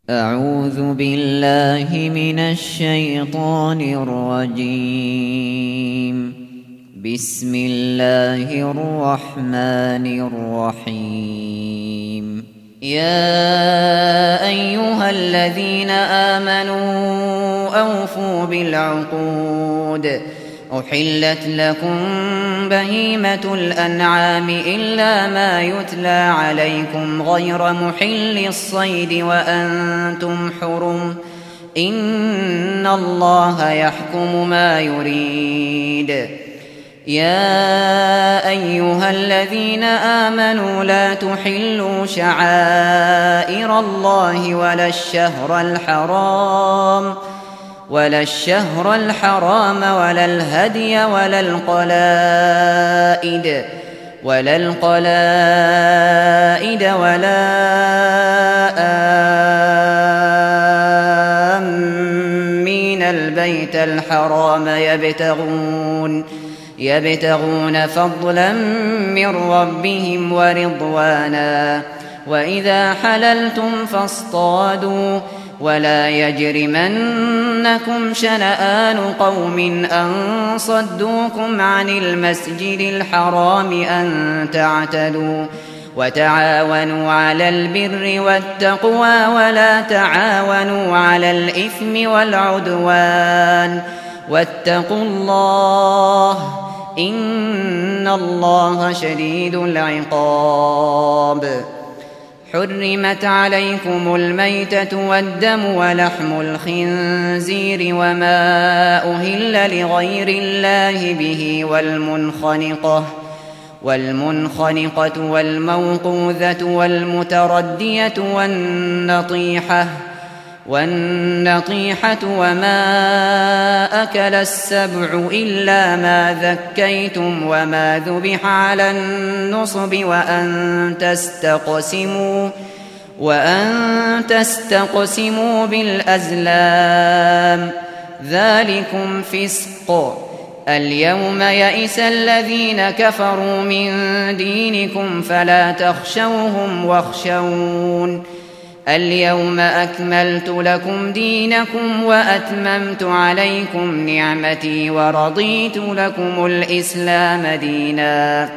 أعوذ بالله من الشيطان الرجيم. بسم الله الرحمن الرحيم. يا أيها الذين آمنوا أوفوا بالعقود. أحلت لكم بهيمة الأنعام إلا ما يتلى عليكم غير محل الصيد وأنتم حرم. إن الله يحكم ما يريد. يا أيها الذين آمنوا لا تحلوا شعائر الله ولا الشهر الحرام ولا الهدي ولا القلائد ولا آمين البيت الحرام يبتغون فضلا من ربهم ورضوانا. وإذا حللتم فاصطادوا ولا يجرمنكم شنآن قوم أن صدوكم عن المسجد الحرام أن تعتدوا. وتعاونوا على البر والتقوى ولا تعاونوا على الإثم والعدوان. واتقوا الله إن الله شديد العقاب. حرمت عليكم الميتة والدم ولحم الخنزير وما أهل لغير الله به والمنخنقة والموقوذة والمتردية والنطيحة وما أكل السبع إلا ما ذكيتم وما ذبح على النصب وأن تستقسموا بالأزلام ذلكم فسق. اليوم يئس الذين كفروا من دينكم فلا تخشوهم واخشون. اليوم أكملت لكم دينكم وأتممت عليكم نعمتي ورضيت لكم الإسلام دينا.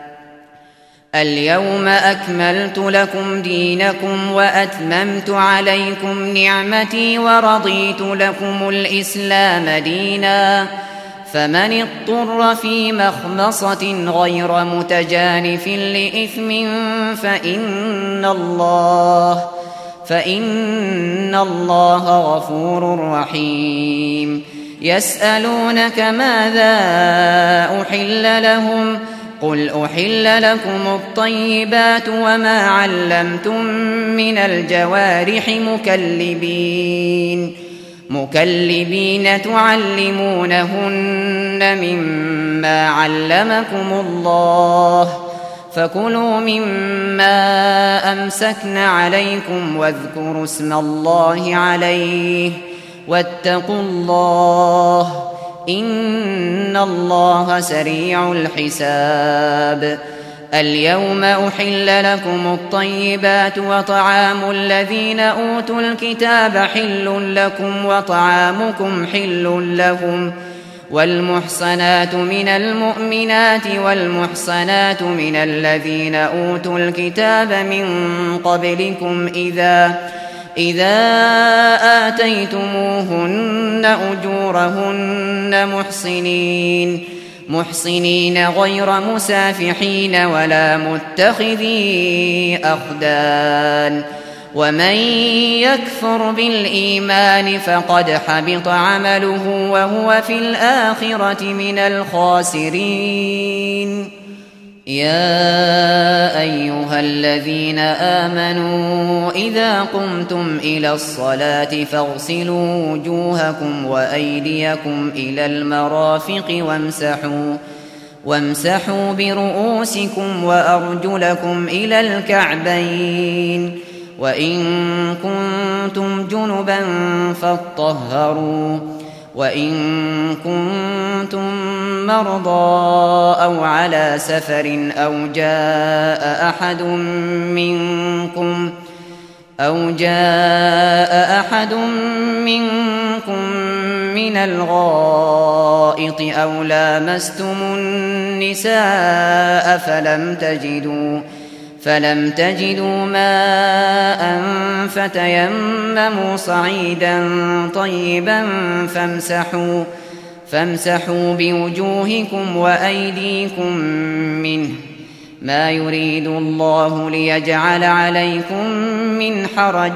اليوم أكملت لكم دينكم وأتممت عليكم نعمتي ورضيت لكم الإسلام دينا. فمن اضطر في مخمصة غير متجانف لإثم فإن الله غفور رحيم. يسألونك ماذا أحل لهم قل أحل لكم الطيبات وما علمتم من الجوارح مكلبين تعلمونهن مما علمكم الله. فكلوا مما أمسكن عليكم واذكروا اسم الله عليه واتقوا الله إن الله سريع الحساب. اليوم أحل لكم الطيبات وطعام الذين أوتوا الكتاب حل لكم وطعامكم حل لهم. والمحصنات من المؤمنات والمحصنات من الذين أوتوا الكتاب من قبلكم إذا آتيتموهن أجورهن محصنين غير مسافحين ولا متخذي أخدان. ومن يكفر بالإيمان فقد حبط عمله وهو في الآخرة من الخاسرين. يا أيها الذين آمنوا إذا قمتم إلى الصلاة فاغسلوا وجوهكم وأيديكم إلى المرافق وامسحوا برؤوسكم وأرجلكم إلى الكعبين. وإن كنتم جنبا فاطهروا. وإن كنتم مرضى أو على سفر أو جاء أحد أو جاء أحد منكم من الغائط أو لامستم النساء فلم تجدوا ماء فتيمموا صعيدا طيبا فامسحوا بوجوهكم وأيديكم منه، ما يريد الله ليجعل عليكم من حرج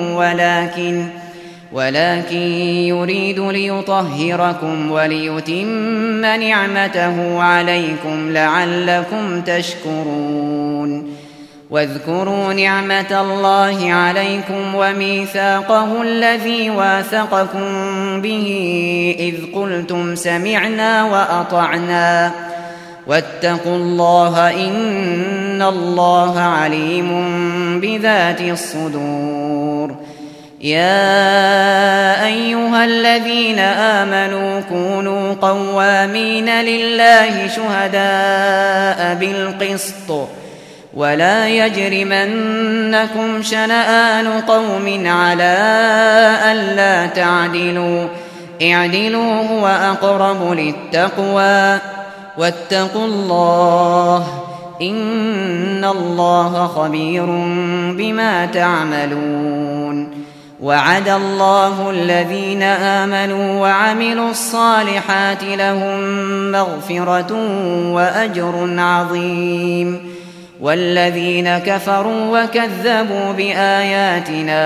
ولكن يريد ليطهركم وليتم نعمته عليكم لعلكم تشكرون. واذكروا نعمة الله عليكم وميثاقه الذي واثقكم به إذ قلتم سمعنا وأطعنا واتقوا الله إن الله عليم بذات الصدور. يا أيها الذين آمنوا كونوا قوامين لله شهداء بالقسط ولا يجرمنكم شنآن قوم على ألا تعدلوا، اعدلوا هو أقرب للتقوى واتقوا الله إن الله خبير بما تعملون. وعد الله الذين آمنوا وعملوا الصالحات لهم مغفرة وأجر عظيم، والذين كفروا وكذبوا بآياتنا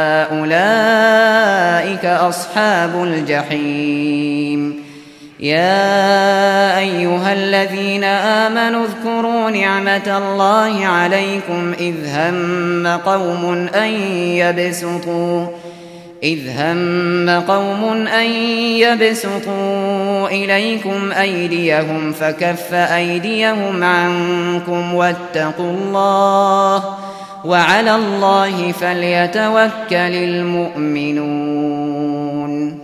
أولئك أصحاب الجحيم. يا أيها الذين آمنوا اذكروا نعمة الله عليكم إذ هم قوم أن يبسطوا إليكم أيديهم فكف أيديهم عنكم واتقوا الله وعلى الله فليتوكل المؤمنون.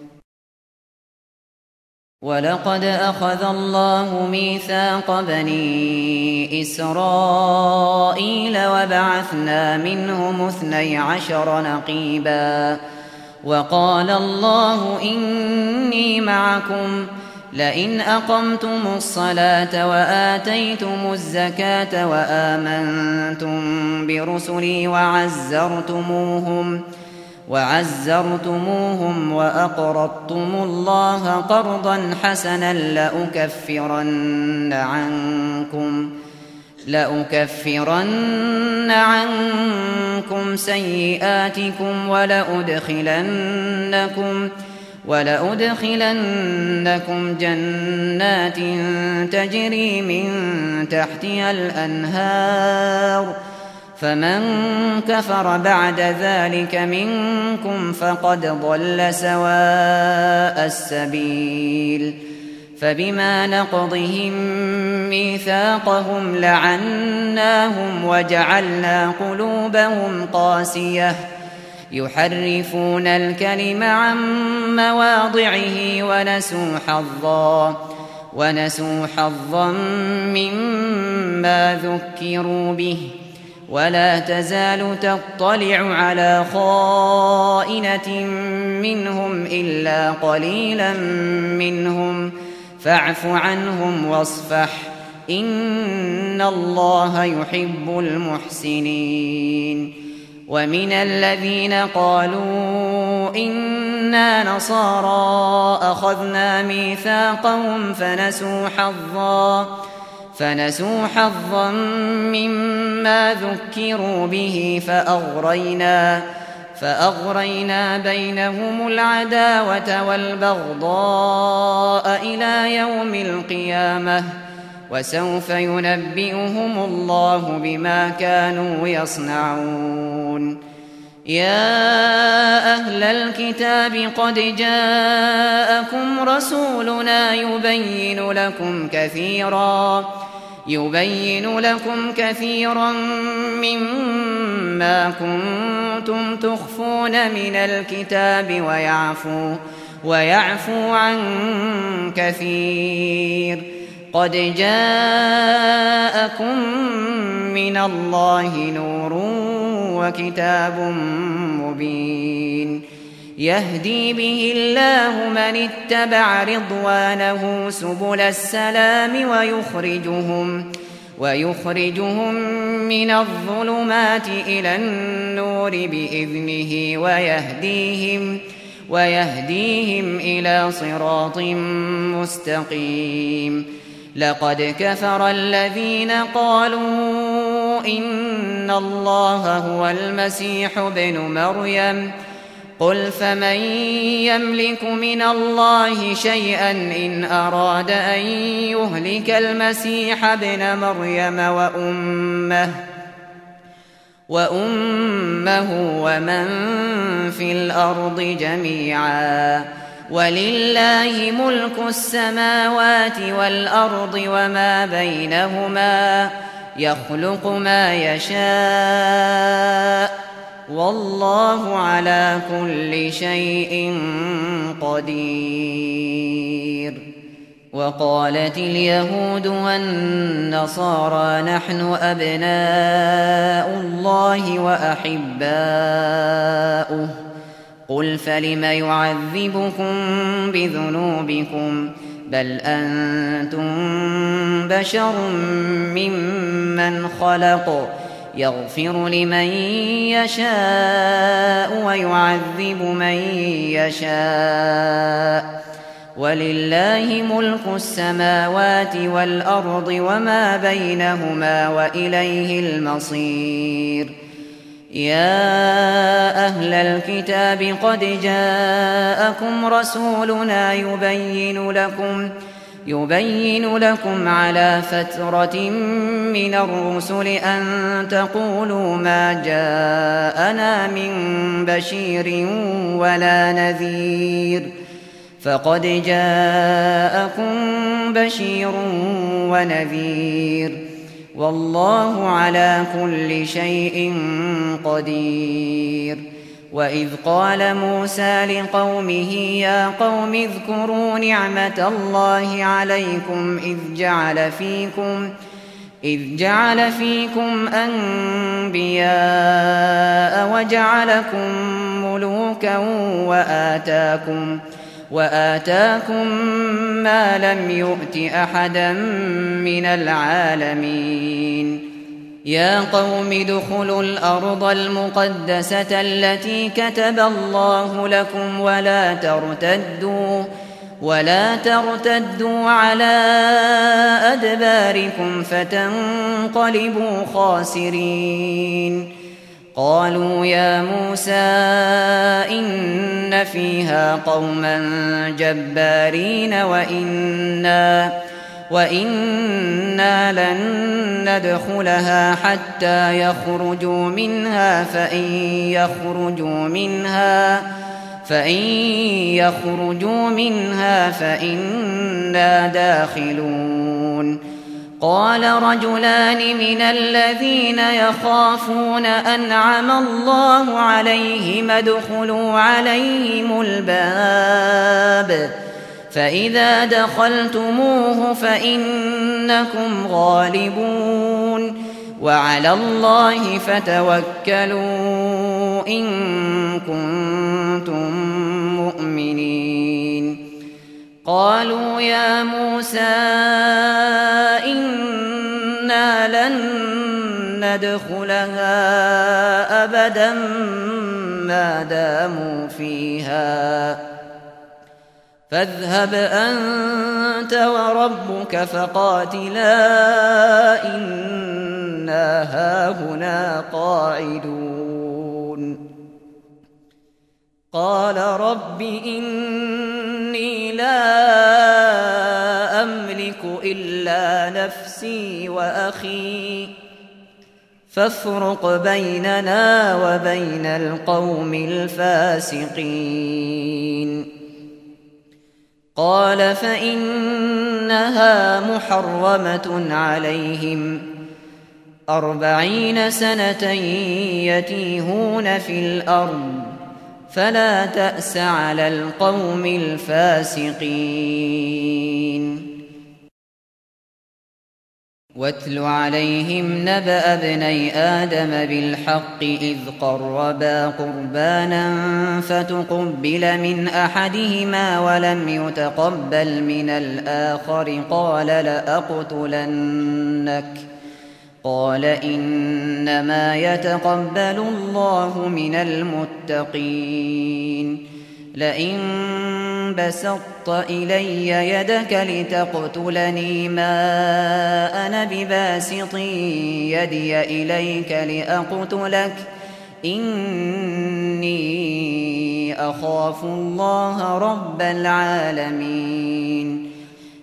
ولقد أخذ الله ميثاق بني إسرائيل وبعثنا منهم 12 نقيبا وقال الله إني معكم لئن أقمتم الصلاة وآتيتم الزكاة وآمنتم برسلي وعزرتموهم وأقرضتم الله قرضا حسنا لأكفرن عنكم سيئاتكم ولأدخلنكم جنات تجري من تحتها الأنهار، فمن كفر بعد ذلك منكم فقد ضل سواء السبيل. فبما نقضهم ميثاقهم لعناهم وجعلنا قلوبهم قاسية يحرفون الكلم عن مواضعه ونسوا حظا مما ذكروا به، ولا تزال تطلع على خائنة منهم إلا قليلا منهم فاعف عنهم واصفح إن الله يحب المحسنين. ومن الذين قالوا إنا نصارى أخذنا ميثاقهم فنسوا حظا مما ذكروا به فأغرينا بينهم العداوة والبغضاء إلى يوم القيامة وسوف ينبئهم الله بما كانوا يصنعون. يا أهل الكتاب قد جاءكم رسولنا يبين لكم كثيرا مما كنتم تخفون من الكتاب ويعفو عن كثير. قد جاءكم من الله نور وكتاب مبين يهدي به الله من اتبع رضوانه سبل السلام ويخرجهم من الظلمات إلى النور بإذنه ويهديهم إلى صراط مستقيم لقد كفر الذين قالوا إن الله هو المسيح ابن مريم قل فمن يملك من الله شيئا إن أراد أن يهلك المسيح ابن مريم وأمه ومن في الأرض جميعا ولله ملك السماوات والأرض وما بينهما يخلق ما يشاء والله على كل شيء قدير وقالت اليهود والنصارى نحن أبناء الله وأحباؤه قل فلم يعذبكم بذنوبكم بل أنتم بشر ممن خلق يغفر لمن يشاء ويعذب من يشاء ولله ملك السماوات والأرض وما بينهما وإليه المصير يا أهل الكتاب قد جاءكم رسولنا يبين لكم على فترة من الرسل أن تقولوا ما جاءنا من بشير ولا نذير فقد جاءكم بشير ونذير والله على كل شيء قدير وإذ قال موسى لقومه يا قوم اذكروا نعمة الله عليكم إذ جعل فيكم أنبياء وجعلكم ملوكا وآتاكم ما لم يؤت أحدا من العالمين يا قوم ادخلوا الأرض المقدسة التي كتب الله لكم ولا ترتدوا على أدباركم فتنقلبوا خاسرين قالوا يا موسى إن فيها قوما جبارين وإنا لن ندخلها حتى يخرجوا منها فإن يخرجوا منها فإنا داخلون قال رجلان من الذين يخافون أنعم الله عليهم ادخلوا عليهم الباب فإذا دخلتموه فإنكم غالبون وعلى الله فتوكلوا إن كنتم مؤمنين قالوا يا موسى إنا لن ندخلها أبدا ما داموا فيها فاذهب أنت وربك فقاتلا إنا هاهنا قاعدون قال رب إني لا أملك إلا نفسي وأخي فافرق بيننا وبين القوم الفاسقين قال فإنها محرمة عليهم 40 سنة يتيهون في الأرض فلا تأس على القوم الفاسقين واتل عليهم نبأ ابني آدم بالحق إذ قربا قربانا فتقبل من أحدهما ولم يتقبل من الآخر قال لأقتلنك قال إنما يتقبل الله من المتقين لئن بسطت إلي يدك لتقتلني ما أنا بباسط يدي إليك لأقتلك إني أخاف الله رب العالمين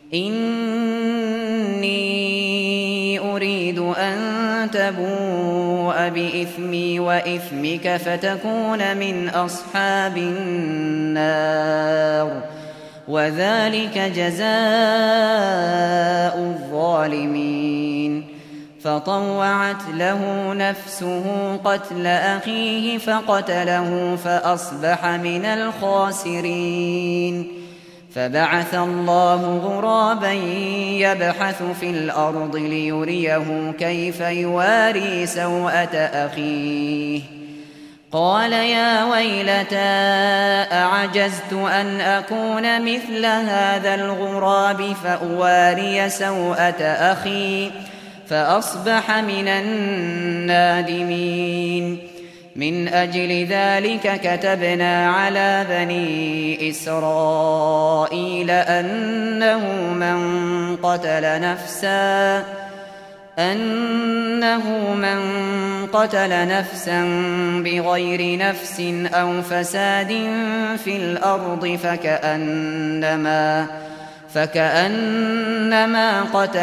إني أريد أن تبوء بإثمي وإثمك فتكون من أصحاب النار وذلك جزاء الظالمين فطوعت له نفسه قتل أخيه فقتله فأصبح من الخاسرين فبعث الله غرابا يبحث في الأرض ليريه كيف يواري سوءة أخيه قال يا ويلتى أعجزت أن أكون مثل هذا الغراب فأواري سوءة أخي فأصبح من النادمين من أجل ذلك كتبنا على بني إسرائيل أنه من قتل نفسا بغير نفس أو فساد في الأرض فكأنما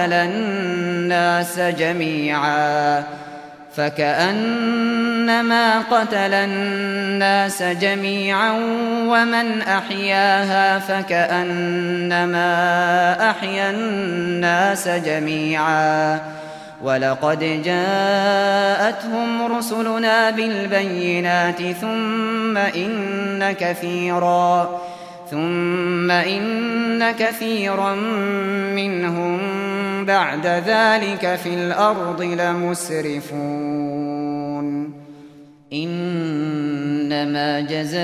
قتل الناس جميعا ومن أحياها فكأنما أحيا الناس جميعا ولقد جاءتهم رسلنا بالبينات ثم إن كثيرا منهم بعد ذلك في الأرض لمسرفون إنما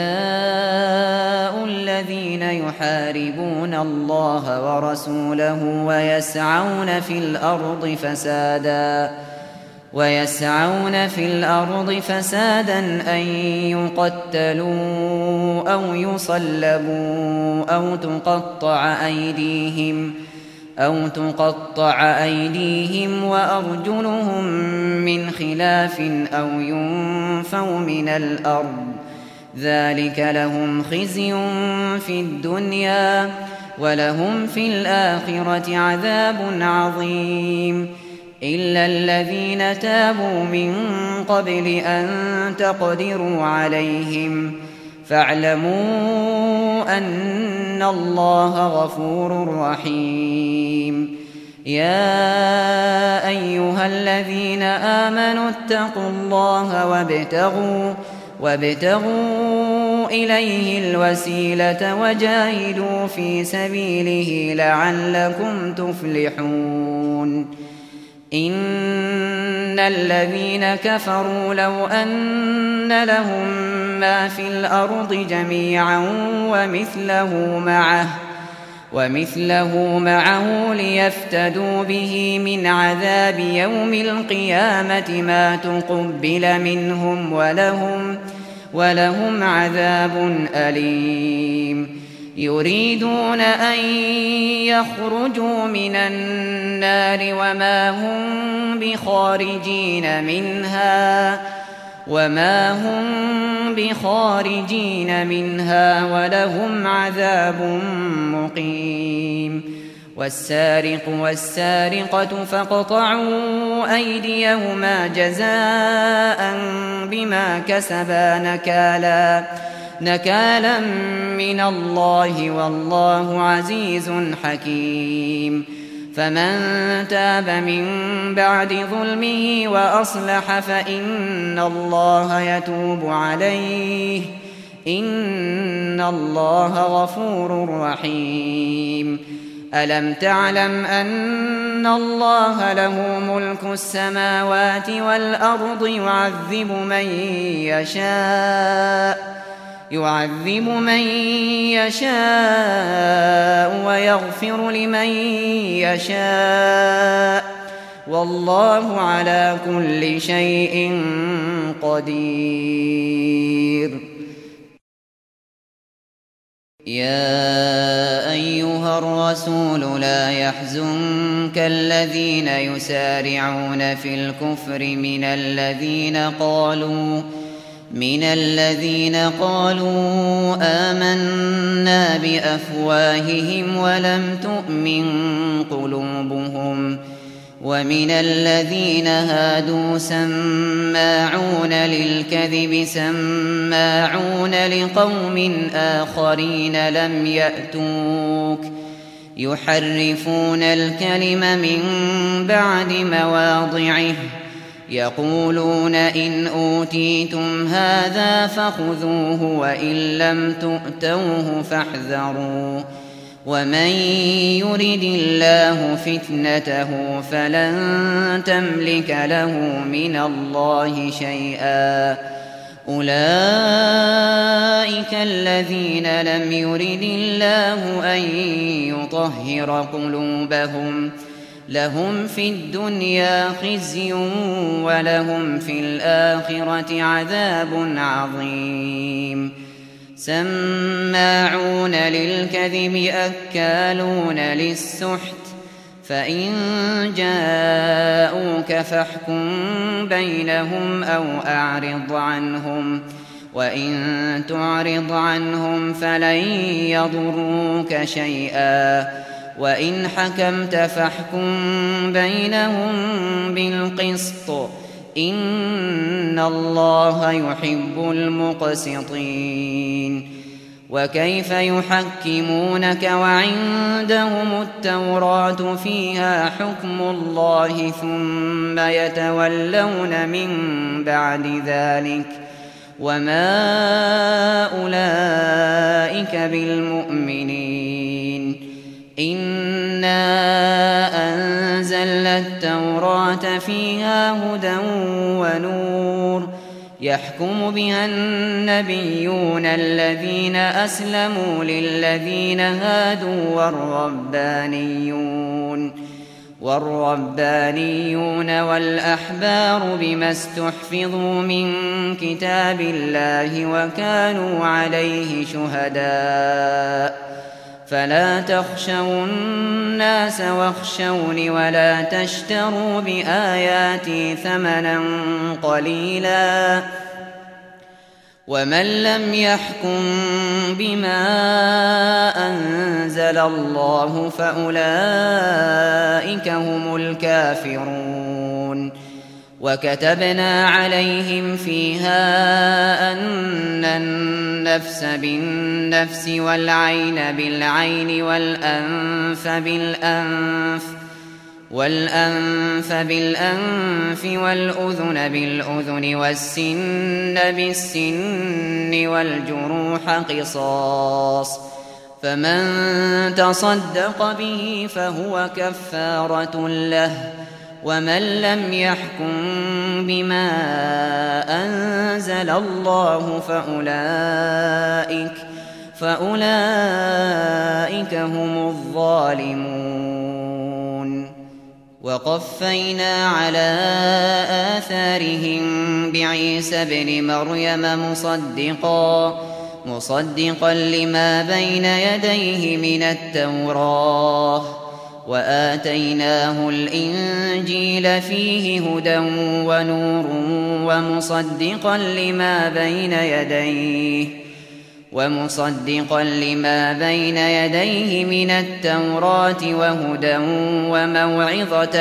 جزاء الذين يحاربون الله ورسوله ويسعون في الأرض فسادا أن يقتلوا أو يصلبوا أو تقطع أيديهم وأرجلهم من خلاف أو ينفوا من الأرض ذلك لهم خزي في الدنيا ولهم في الآخرة عذاب عظيم إلا الذين تابوا من قبل أن تقدروا عليهم فاعلموا أن الله غفور رحيم يا أيها الذين آمنوا اتقوا الله وابتغوا إليه الوسيلة وجاهدوا في سبيله لعلكم تفلحون إن الذين كفروا لو أن لهم ما في الأرض جميعا ومثله معه ليفتدوا به من عذاب يوم القيامة ما تقبل منهم ولهم عذاب أليم يريدون أن يخرجوا من النار وما هم بخارجين منها ولهم عذاب مقيم والسارق والسارقة فاقطعوا أيديهما جزاء بما كسبا نكالا من الله والله عزيز حكيم فمن تاب من بعد ظلمه وأصلح فإن الله يتوب عليه إن الله غفور رحيم ألم تعلم أن الله له ملك السماوات والأرض يعذب من يشاء ويغفر لمن يشاء والله على كل شيء قدير. يا أيها الرسول لا يحزنك الذين يسارعون في الكفر من الذين قالوا آمنا بأفواههم ولم تؤمن قلوبهم ومن الذين هادوا سماعون للكذب سماعون لقوم آخرين لم يأتوك يحرفون الكلم من بعد مواضعه يقولون إن أوتيتم هذا فخذوه وإن لم تؤتوه فاحذروا ومن يرد الله فتنته فلن تملك له من الله شيئا. أولئك الذين لم يرد الله أن يطهر قلوبهم لهم في الدنيا خزي ولهم في الآخرة عذاب عظيم. سماعون للكذب أكالون للسحت فإن جاءوك فاحكم بينهم أو أعرض عنهم وإن تعرض عنهم فلن يضروك شيئا وإن حكمت فاحكم بينهم بالقسط إن الله يحب المقسطين. وكيف يحكمونك وعندهم التوراة فيها حكم الله ثم يتولون من بعد ذلك وما أولئك بالمؤمنين. إنا أنزلنا التوراة فيها هدى ونور يحكم بها النبيون الذين أسلموا للذين هادوا والربانيون والأحبار بما استحفظوا من كتاب الله وكانوا عليه شهداء فلا تخشوا الناس واخشوني ولا تشتروا بآياتي ثمنا قليلا ومن لم يحكم بما أنزل الله فأولئك هم الكافرون. وكتبنا عليهم فيها أن النفس بالنفس والعين بالعين والأنف بالأنف والأذن بالأذن والسن بالسن والجروح قصاص فمن تصدق به فهو كفارة له ومن لم يحكم بما أنزل الله فأولئك هم الظالمون. وقفينا على آثارهم بعيسى ابن مريم مصدقا لما بين يديه من التوراة وآتيناه الإنجيل فيه هدى ونور ومصدقا لما بين يديه من التوراة وهدى وموعظة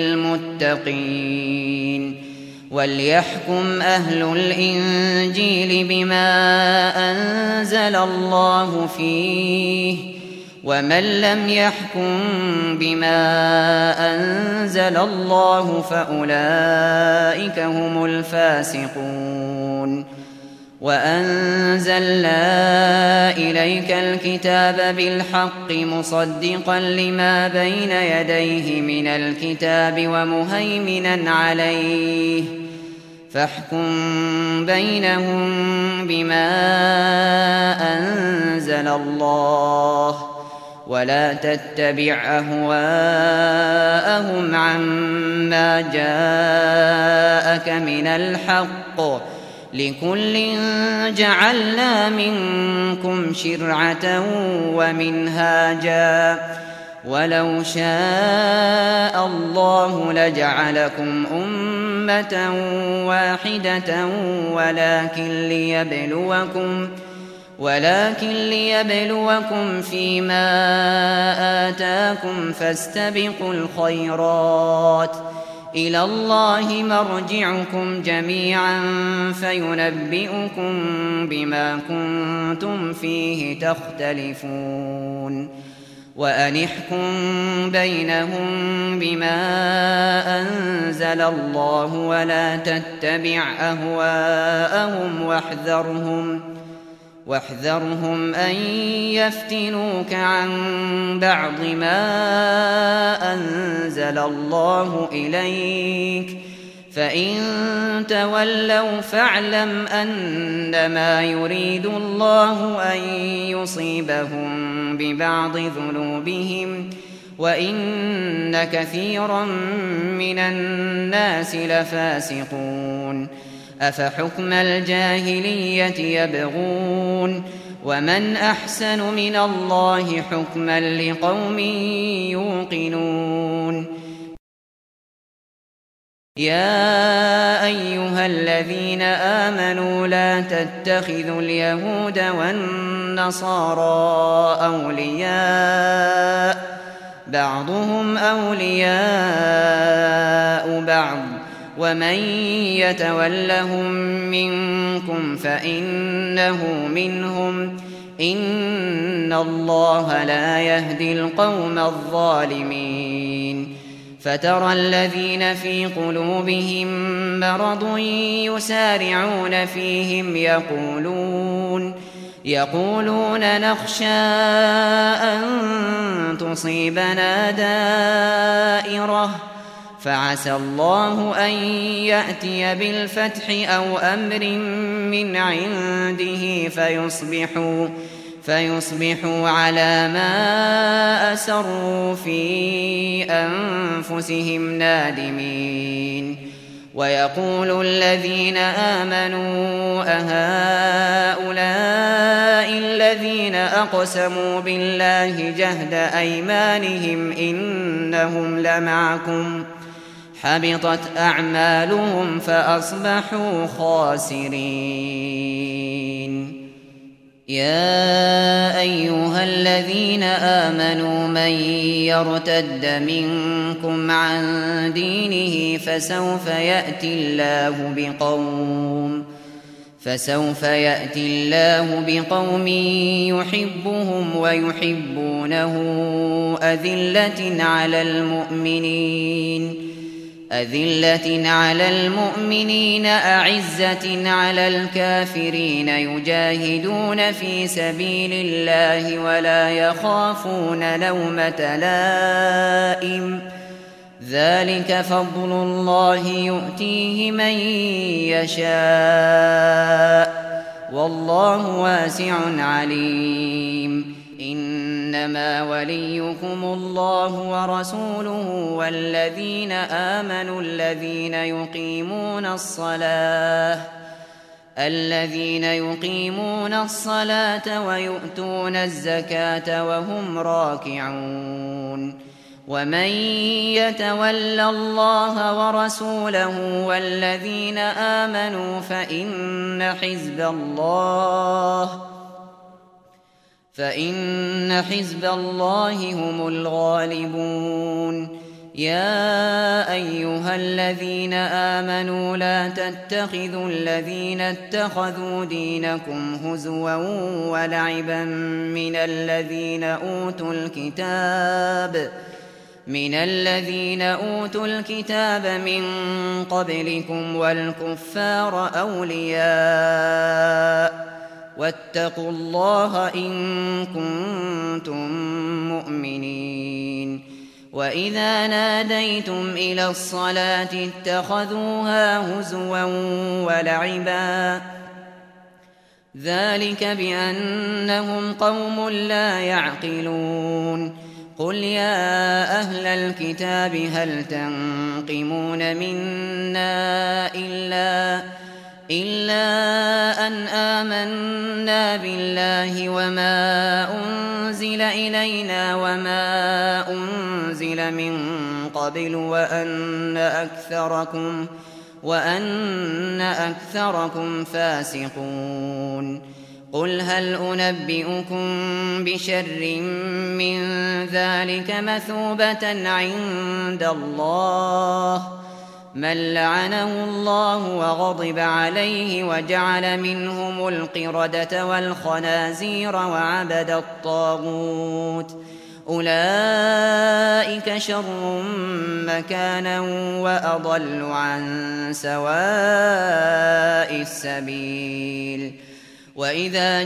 للمتقين. وليحكم أهل الإنجيل بما أنزل الله فيه ومن لم يحكم بما أنزل الله فأولئك هم الفاسقون. وأنزلنا إليك الكتاب بالحق مصدقا لما بين يديه من الكتاب ومهيمنا عليه فاحكم بينهم بما أنزل الله ولا تتبع أهواءهم عما جاءك من الحق لكل جعلنا منكم شرعة ومنهاجا ولو شاء الله لجعلكم أمة واحدة ولكن ليبلوكم فيما آتاكم فاستبقوا الخيرات إلى الله مرجعكم جميعا فينبئكم بما كنتم فيه تختلفون وأن احكم بينهم بما أنزل الله ولا تتبع أهواءهم واحذرهم أن يفتنوك عن بعض ما أنزل الله إليك فإن تولوا فاعلم أنما يريد الله أن يصيبهم ببعض ذنوبهم وإن كثيرا من الناس لفاسقون أفحكم الجاهلية يبغون ومن أحسن من الله حكما لقوم يوقنون يا أيها الذين آمنوا لا تتخذوا اليهود والنصارى أولياء بعضهم أولياء بعض ومن يتولهم منكم فإنه منهم إن الله لا يهدي القوم الظالمين فترى الذين في قلوبهم مرض يسارعون فيهم يقولون نخشى أن تصيبنا دائرة فعسى الله أن يأتي بالفتح أو أمر من عنده فيصبحوا على ما أسروا في أنفسهم نادمين ويقول الذين آمنوا أهؤلاء الذين أقسموا بالله جهد أيمانهم إنهم لمعكم حبطت أعمالهم فأصبحوا خاسرين يا أيها الذين آمنوا من يرتد منكم عن دينه فسوف يأتي الله بقوم يحبهم ويحبونه أذلة على المؤمنين أعزة على الكافرين يجاهدون في سبيل الله ولا يخافون لومة لائم ذلك فضل الله يؤتيه من يشاء والله واسع عليم إنما وليكم الله ورسوله والذين آمنوا الذين يقيمون الصلاة ويؤتون الزكاة وهم راكعون ومن يتول الله ورسوله والذين آمنوا فإن حزب الله هم الغالبون يا أيها الذين آمنوا لا تتخذوا الذين اتخذوا دينكم هزوا من الذين أوتوا الكتاب من قبلكم والكفار أولياء واتقوا الله إن كنتم مؤمنين وإذا ناديتم إلى الصلاة اتخذوها هزوا ولعبا ذلك بأنهم قوم لا يعقلون قل يا أهل الكتاب هل تنقمون منا إلا أن آمنا بالله وما أنزل إلينا وما أنزل من قبل وأن أكثركم فاسقون قل هل أنبئكم بشر من ذلك مثوبة عند الله من لعنه الله وغضب عليه وجعل منهم القردة والخنازير وعبد الطاغوت أولئك شر مكانا وأضل عن سواء السبيل وإذا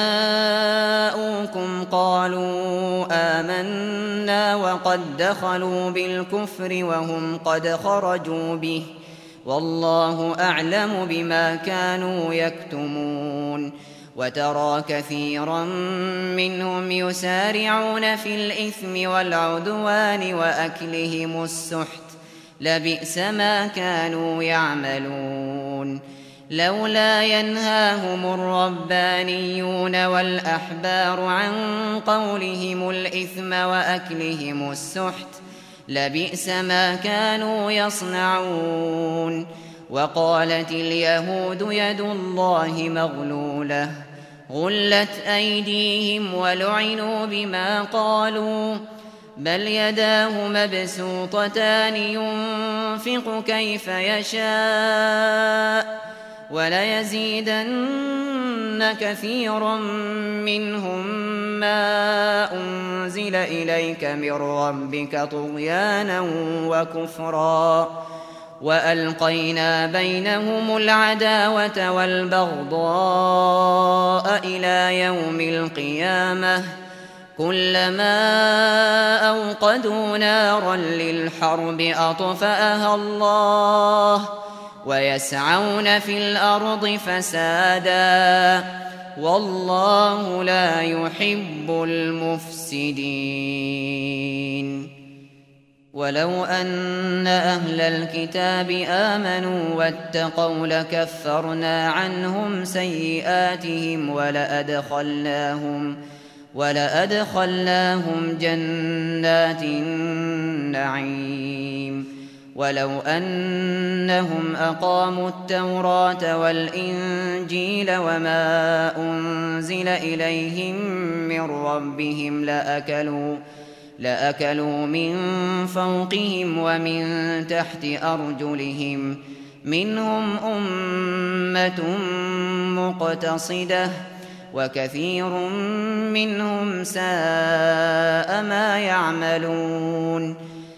جاءوكم قالوا آمنا وقد دخلوا بالكفر وهم قد خرجوا به والله أعلم بما كانوا يكتمون وترى كثيرا منهم يسارعون في الإثم والعدوان وأكلهم السحت لبئس ما كانوا يعملون لولا ينهاهم الربانيون والأحبار عن قولهم الإثم وأكلهم السحت لبئس ما كانوا يصنعون وقالت اليهود يد الله مغلولة غلت أيديهم ولعنوا بما قالوا بل يداه مبسوطتان ينفق كيف يشاء وليزيدن كثيرا منهم ما أنزل إليك من ربك طغيانا وكفرا وألقينا بينهم العداوة والبغضاء إلى يوم القيامة كلما أوقدوا نارا للحرب أطفأها الله ويسعون في الأرض فسادا والله لا يحب المفسدين ولو أن أهل الكتاب آمنوا واتقوا لكفرنا عنهم سيئاتهم ولأدخلناهم جنات النعيم ولو أنهم أقاموا التوراة والإنجيل وما أنزل إليهم من ربهم لأكلوا من فوقهم ومن تحت أرجلهم منهم أمة مقتصدة وكثير منهم ساء ما يعملون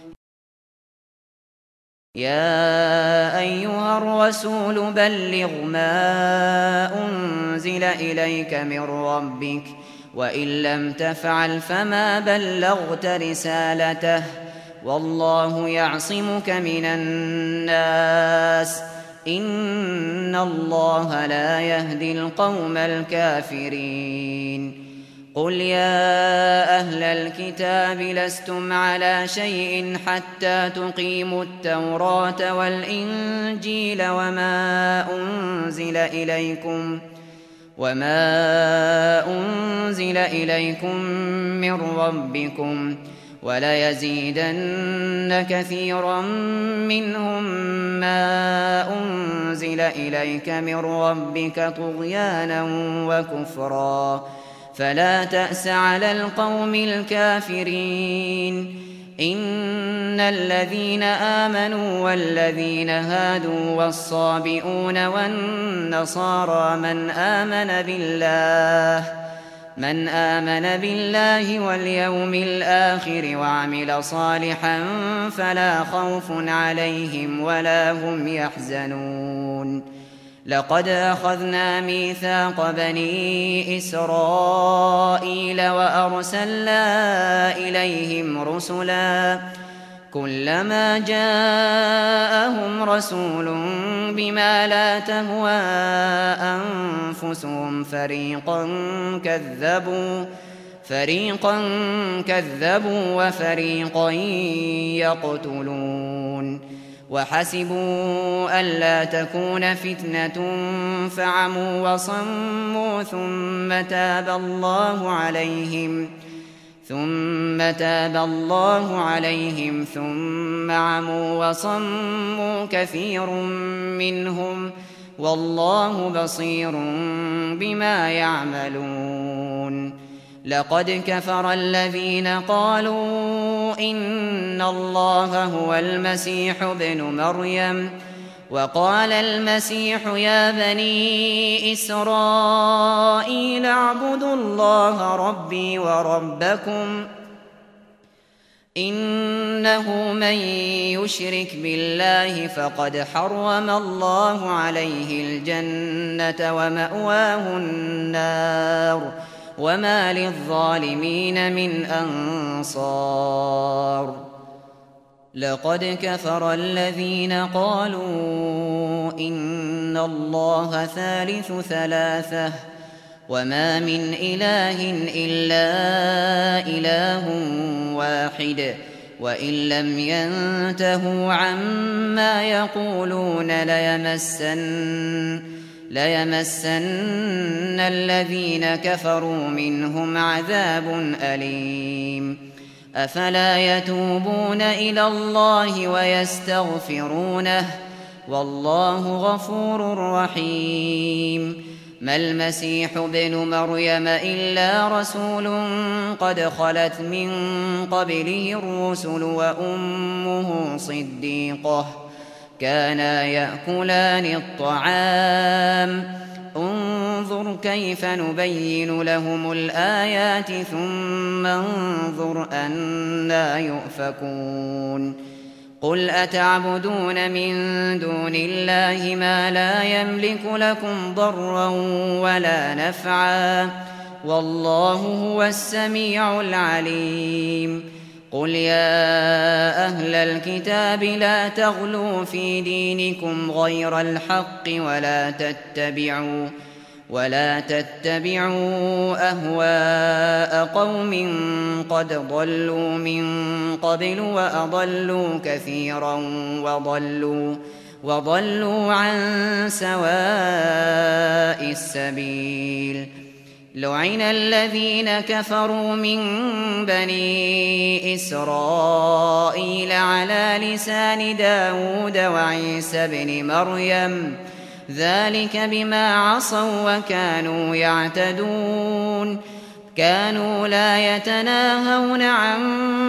يا أيها الرسول بلغ ما أنزل إليك من ربك وإن لم تفعل فما بلغت رسالته والله يعصمك من الناس إن الله لا يهدي القوم الكافرين قل يا أهل الكتاب لستم على شيء حتى تقيموا التوراة والإنجيل وما أنزل إليكم من ربكم وليزيدن كثيرا منهم ما أنزل إليك من ربك طغيانا وكفرا فلا تأس على القوم الكافرين إن الذين آمنوا والذين هادوا والصابئون والنصارى من آمن من آمن بالله واليوم الآخر وعمل صالحا فلا خوف عليهم ولا هم يحزنون لقد أخذنا ميثاق بني إسرائيل وأرسلنا إليهم رسلا كلما جاءهم رسول بما لا تهوى أنفسهم فريقا كذبوا وفريقا يقتلون وحسبوا ألا تكون فتنة فعموا وصموا ثم تاب الله عليهم ثم عموا وصموا كثير منهم والله بصير بما يعملون لقد كفر الذين قالوا إن الله هو المسيح ابن مريم وقال المسيح يا بني إسرائيل اعبدوا الله ربي وربكم إنه من يشرك بالله فقد حرم الله عليه الجنة ومأواه النار وما للظالمين من أنصار لقد كفر الذين قالوا إن الله ثالث ثلاثة وما من إله إلا إله واحد وإن لم ينتهوا عما يقولون ليمسن الذين كفروا منهم عذاب أليم أفلا يتوبون إلى الله ويستغفرونه والله غفور رحيم ما المسيح ابن مريم إلا رسول قد خلت من قبله الرسل وأمه صديقة كانا يأكلان الطعام انظر كيف نبين لهم الآيات ثم انظر أنى يؤفكون قل أتعبدون من دون الله ما لا يملك لكم ضرا ولا نفعا والله هو السميع العليم قل يا أهل الكتاب لا تغلوا في دينكم غير الحق ولا تتبعوا أهواء قوم قد ضلوا من قبل وأضلوا كثيرا وضلوا عن سواء السبيل لعن الذين كفروا من بني إسرائيل على لسان داود وعيسى بن مريم ذلك بما عصوا وكانوا يعتدون كانوا لا يتناهون عن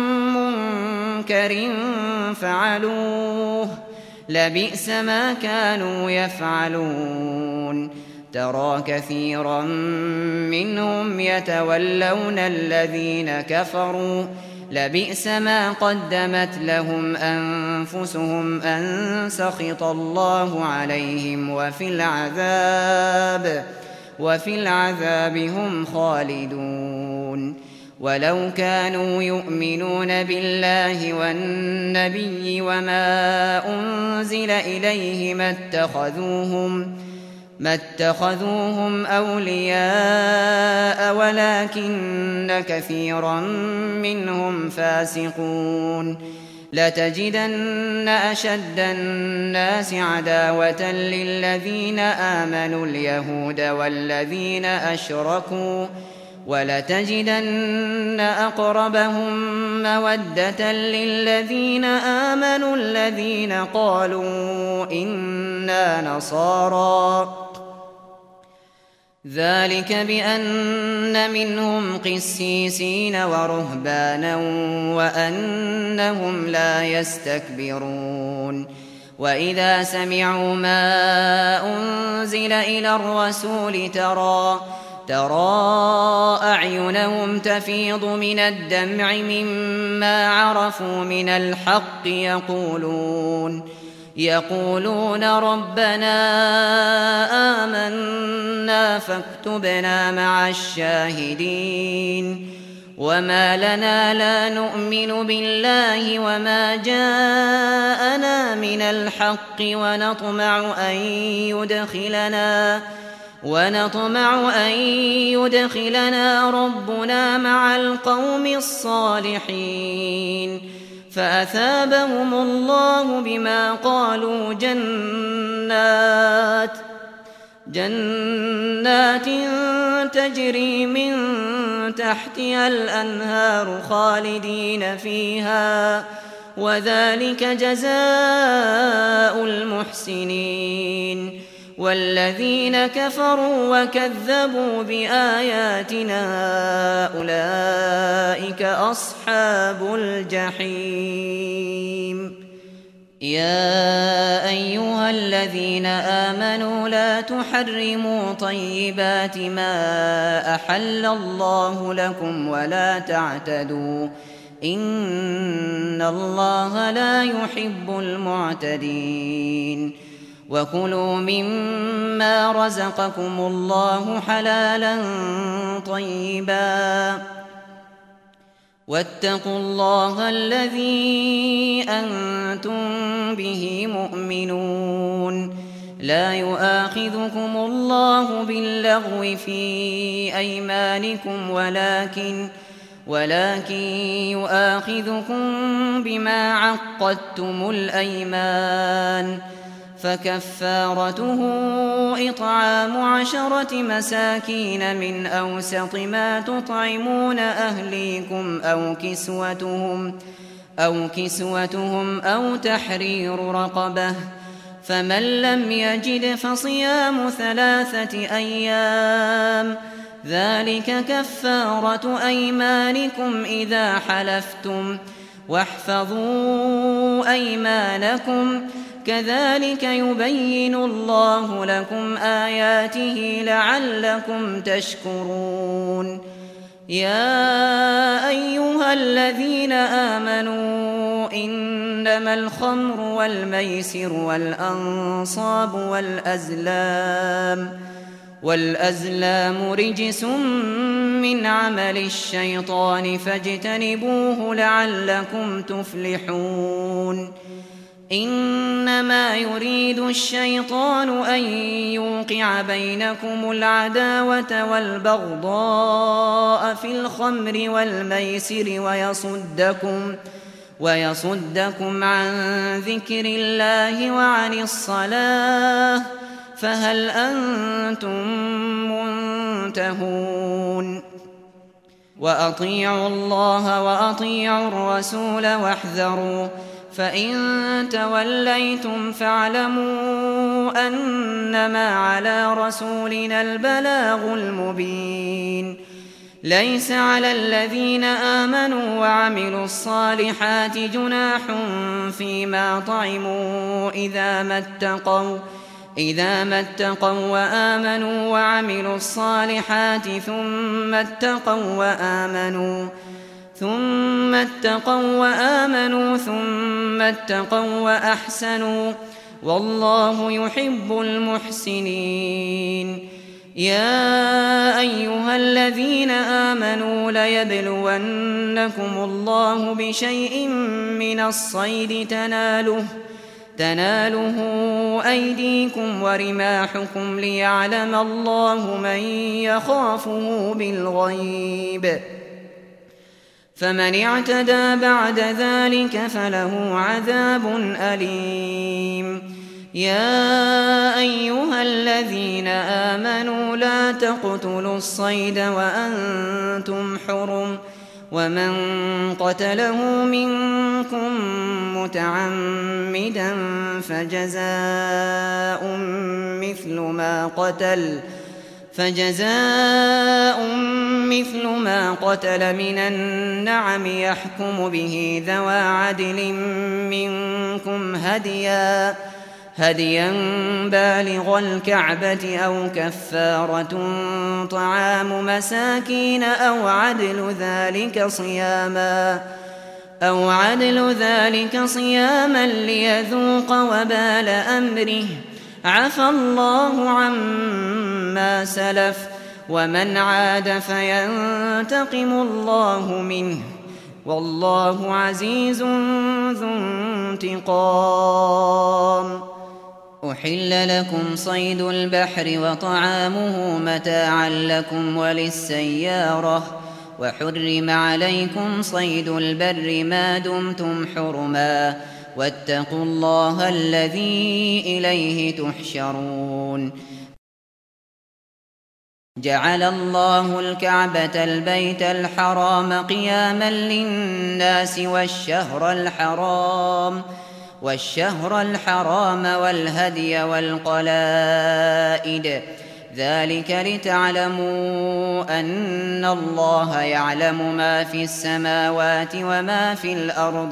منكر فعلوه لبئس ما كانوا يفعلون ترى كثيرا منهم يتولون الذين كفروا لبئس ما قدمت لهم أنفسهم أن سخط الله عليهم وفي العذاب هم خالدون ولو كانوا يؤمنون بالله والنبي وما أنزل إليه ما اتخذوهم أولياء ولكن كثيرا منهم فاسقون لتجدن أشد الناس عداوة للذين آمنوا اليهود والذين أشركوا ولتجدن أقربهم مودة للذين آمنوا الذين قالوا إنا نصارى ذلك بأن منهم قسيسين ورهبانا وأنهم لا يستكبرون وإذا سمعوا ما أنزل إلى الرسول ترى أعينهم تفيض من الدمع مما عرفوا من الحق يقولون ربنا آمنا فاكتبنا مع الشاهدين وما لنا لا نؤمن بالله وما جاءنا من الحق ونطمع أن يدخلنا ربنا مع القوم الصالحين فأثابهم الله بما قالوا جنات تجري من تحتها الأنهار خالدين فيها وذلك جزاء المحسنين والذين كفروا وكذبوا بآياتنا أولئك أصحاب الجحيم يا أيها الذين آمنوا لا تحرموا طيبات ما أحل الله لكم ولا تعتدوا إن الله لا يحب المعتدين وكلوا مما رزقكم الله حلالا طيبا واتقوا الله الذي أنتم به مؤمنون لا يؤاخذكم الله باللغو في أيمانكم ولكن يؤاخذكم بما عقدتم الأيمان فكفارته إطعام 10 مساكين من أوسط ما تطعمون أهليكم أو كسوتهم أو تحرير رقبة فمن لم يجد فصيام 3 أيام ذلك كفارة أيمانكم إذا حلفتم واحفظوا أيمانكم كذلك يبين الله لكم آياته لعلكم تشكرون يا أيها الذين آمنوا إنما الخمر والميسر والأنصاب والأزلام رجس من عمل الشيطان فاجتنبوه لعلكم تفلحون إنما يريد الشيطان أن يوقع بينكم العداوة والبغضاء في الخمر والميسر ويصدكم عن ذكر الله وعن الصلاة فهل أنتم منتهون وأطيعوا الله وأطيعوا الرسول واحذروا فإن توليتم فاعلموا أنما على رسولنا البلاغ المبين ليس على الذين آمنوا وعملوا الصالحات جناح فيما طعموا إذا ما اتقوا وآمنوا وعملوا الصالحات ثم اتقوا وأحسنوا والله يحب المحسنين يا أيها الذين آمنوا ليبلونكم الله بشيء من الصيد تناله أيديكم ورماحكم ليعلم الله من يخافه بالغيب فمن اعتدى بعد ذلك فله عذاب أليم يا أيها الذين آمنوا لا تقتلوا الصيد وأنتم حرم ومن قتله منكم متعمدا فجزاء مثل ما قتل من النعم يحكم به ذوى عدل منكم هديا بالغ الكعبة أو كفارة طعام مساكين أو عدل ذلك صياما ليذوق وبال أمره. عفى الله عما سلف ومن عاد فينتقم الله منه والله عزيز ذو انتقام. أحل لكم صيد البحر وطعامه متاعا لكم وللسيارة وحرم عليكم صيد البر ما دمتم حرما واتقوا الله الذي إليه تحشرون. جعل الله الكعبة البيت الحرام قياما للناس والشهر الحرام والهدي والقلائد ذلك لتعلموا أن الله يعلم ما في السماوات وما في الأرض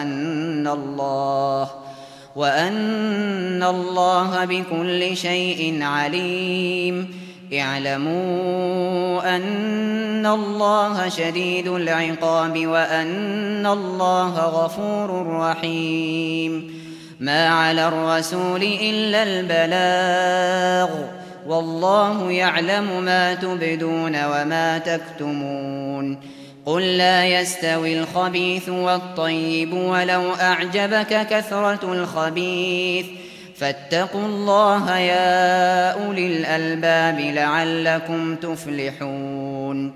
وأن الله بكل شيء عليم. اعلموا أن الله شديد العقاب وأن الله غفور رحيم. ما على الرسول إلا البلاغ والله يعلم ما تبدون وما تكتمون. قل لا يستوي الخبيث والطيب ولو أعجبك كثرة الخبيث فاتقوا الله يا أولي الألباب لعلكم تفلحون.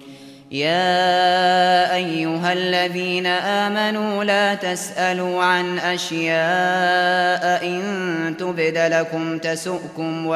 يا أيها الذين آمنوا لا تسألوا عن أشياء إن تبد لكم تسؤكم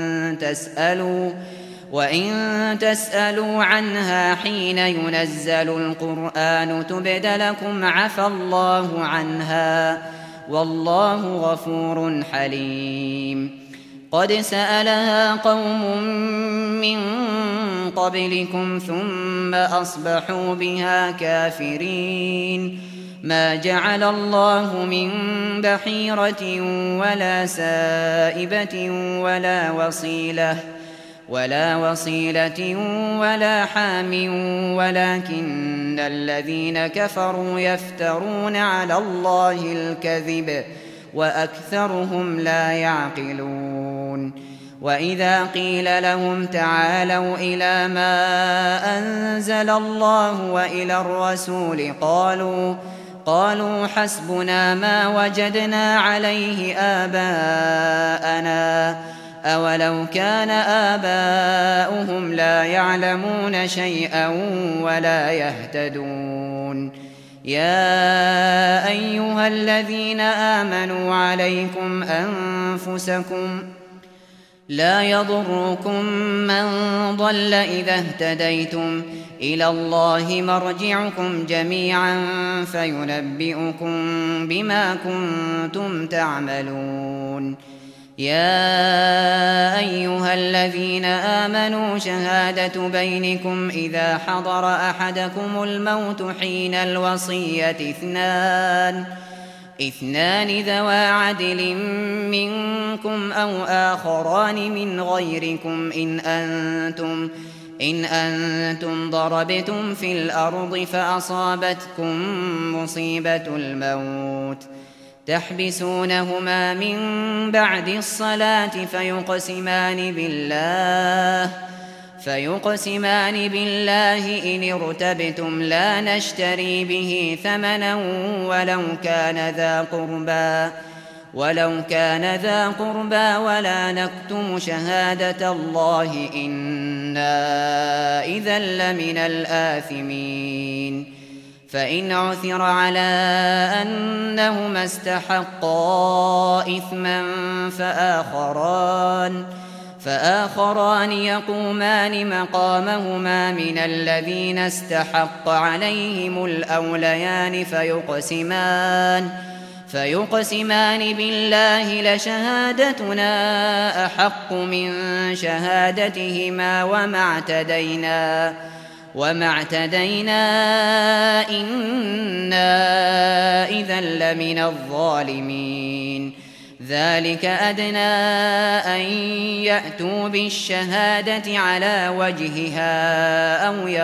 وإن تسألوا عنها حين ينزل القرآن تبد لكم عفى الله عنها والله غفور حليم. قد سألها قوم من قبلكم ثم أصبحوا بها كافرين. ما جعل الله من بحيرة ولا سائبة ولا وصيلة ولا حام ولكن الذين كفروا يفترون على الله الكذب وأكثرهم لا يعقلون. وإذا قيل لهم تعالوا إلى ما أنزل الله وإلى الرسول قالوا حسبنا ما وجدنا عليه آباءنا أولو كان آباؤهم لا يعلمون شيئا ولا يهتدون. يا أيها الذين آمنوا عليكم أنفسكم لا يضركم من ضل إذا اهتديتم إلى الله مرجعكم جميعا فينبئكم بما كنتم تعملون. يا أيها الذين آمنوا شهادة بينكم إذا حضر أحدكم الموت حين الوصية اثنان ذوى عدل منكم أو آخران من غيركم إن أنتم ضربتم في الأرض فأصابتكم مصيبة الموت تحبسونهما من بعد الصلاة فيقسمان بالله إن ارتبتم لا نشتري به ثمنا ولو كان ذا قربى ولا نكتم شهادة الله إنا إذا لمن الآثمين. فإن عثر على أنهما استحقا إثما فآخران يقومان مقامهما من الذين استحق عليهم الأوليان فيقسمان بالله لشهادتنا أحق من شهادتهما وما اعتدينا إنا إذا لمن الظالمين. ذلك أدنى أن يأتوا بالشهادة على وجهها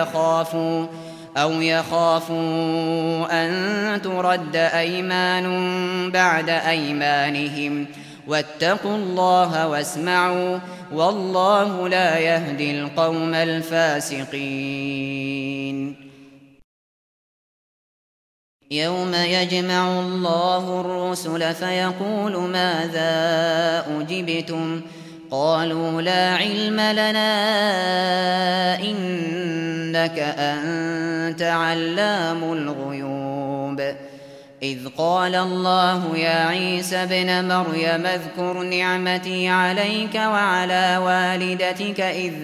أو يخافوا أن ترد أيمان بعد أيمانهم واتقوا الله واسمعوا والله لا يهدي القوم الفاسقين يوم يجمع الله الرسل فيقول ماذا أجبتم قالوا لا علم لنا إنك أنت علام الغيوب إذ قال الله يا عيسى ابن مريم اذكر نعمتي عليك وعلى والدتك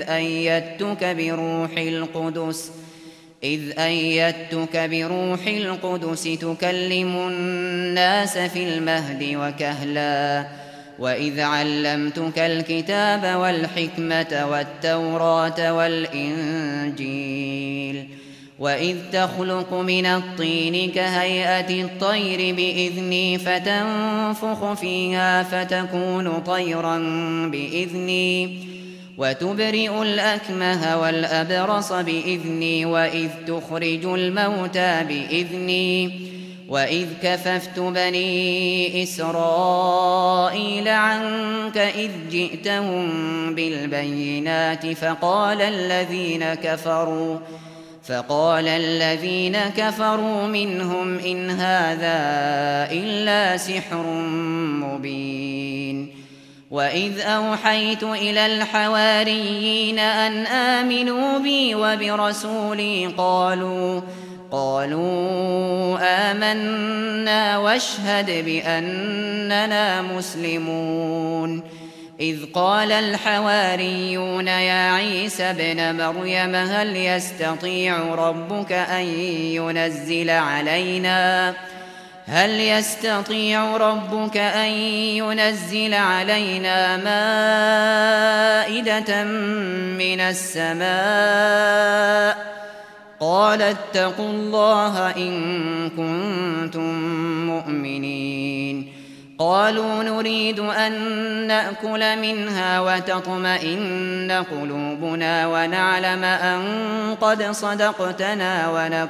إذ أيدتك بروح القدس تكلم الناس في المهد وكهلا وإذ علمتك الكتاب والحكمة والتوراة والإنجيل وإذ تخلق من الطين كهيئة الطير بإذني فتنفخ فيها فتكون طيرا بإذني وتبرئ الأكمه والأبرص بإذني وإذ تخرج الموتى بإذني وإذ كففت بني إسرائيل عنك إذ جئتهم بالبينات فقال الذين كفروا منهم إن هذا إلا سحر مبين وإذ أوحيت إلى الحواريين أن آمنوا بي وبرسولي قالوا آمنا واشهد بأننا مسلمون إذ قال الحواريون يا عيسى ابن مريم هل يستطيع ربك أن ينزل علينا مائدة من السماء قال اتقوا الله إن كنتم مؤمنين قالوا نريد أن نأكل منها وتطمئن قلوبنا ونعلم أن قد صدقتنا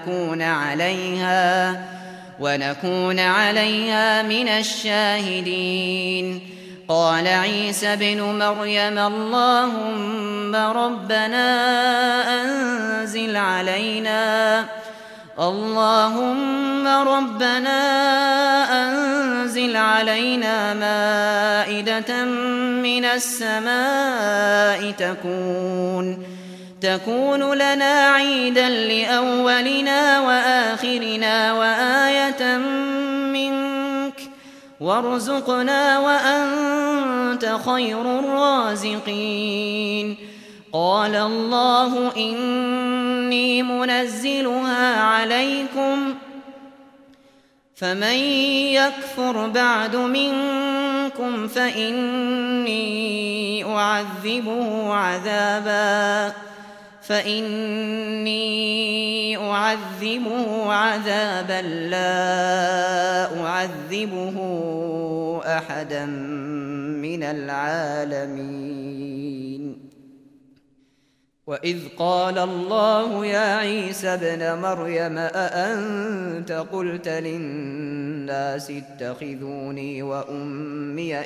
ونكون عليها من الشاهدين قال عيسى ابن مريم اللهم ربنا أنزل علينا مائدة من السماء تكون لنا عيدا لأولنا وآخرنا وآية منك وارزقنا وأنت خير الرازقين قال الله إني منزلها عليكم فمن يكفر بعد منكم فإني أعذبه عذابا لا أعذبه أحدا من العالمين وإذ قال الله يا عيسى ابن مريم أأنت قلت للناس اتخذوني وأمي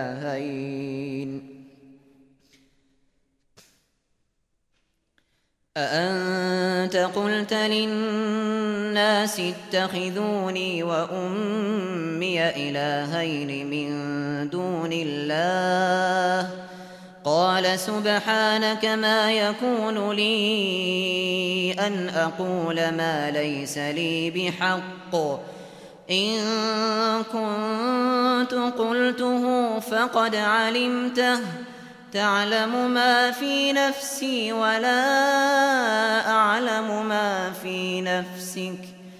إلهين من دون الله قال سبحانك ما يكون لي أن أقول ما ليس لي بحق إن كنت قلته فقد علمته تعلم ما في نفسي ولا أعلم ما في نفسك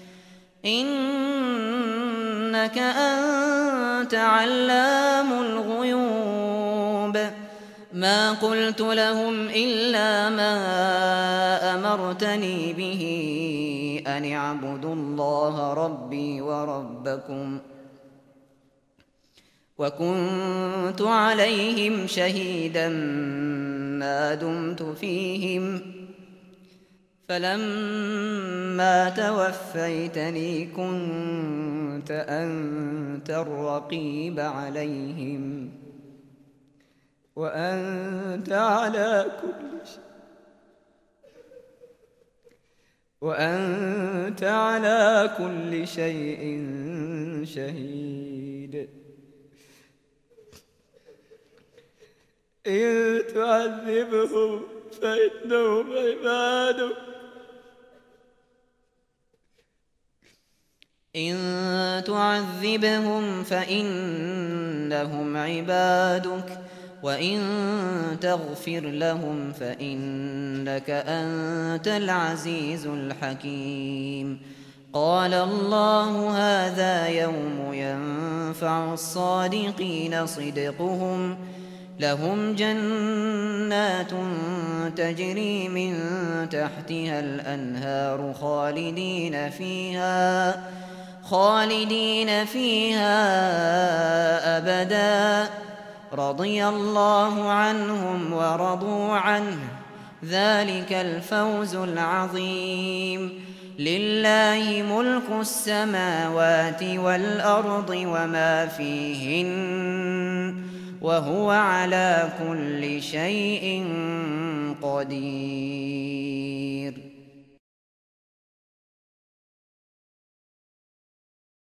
إنك أنت علام الغيوب ما قلت لهم إلا ما أمرتني به أن اعبدوا الله ربي وربكم وكنت عليهم شهيدا ما دمت فيهم فلما توفيتني كنت أنت الرقيب عليهم وأنت على كل شيء شهيد. إن تعذبهم فإنهم عبادك وإن تغفر لهم فإنك أنت العزيز الحكيم. قال الله هذا يوم ينفع الصادقين صدقهم لهم جنات تجري من تحتها الأنهار خالدين فيها أبدا رضي الله عنهم ورضوا عنه ذلك الفوز العظيم. لله ملك السماوات والأرض وما فيهن وهو على كل شيء قدير.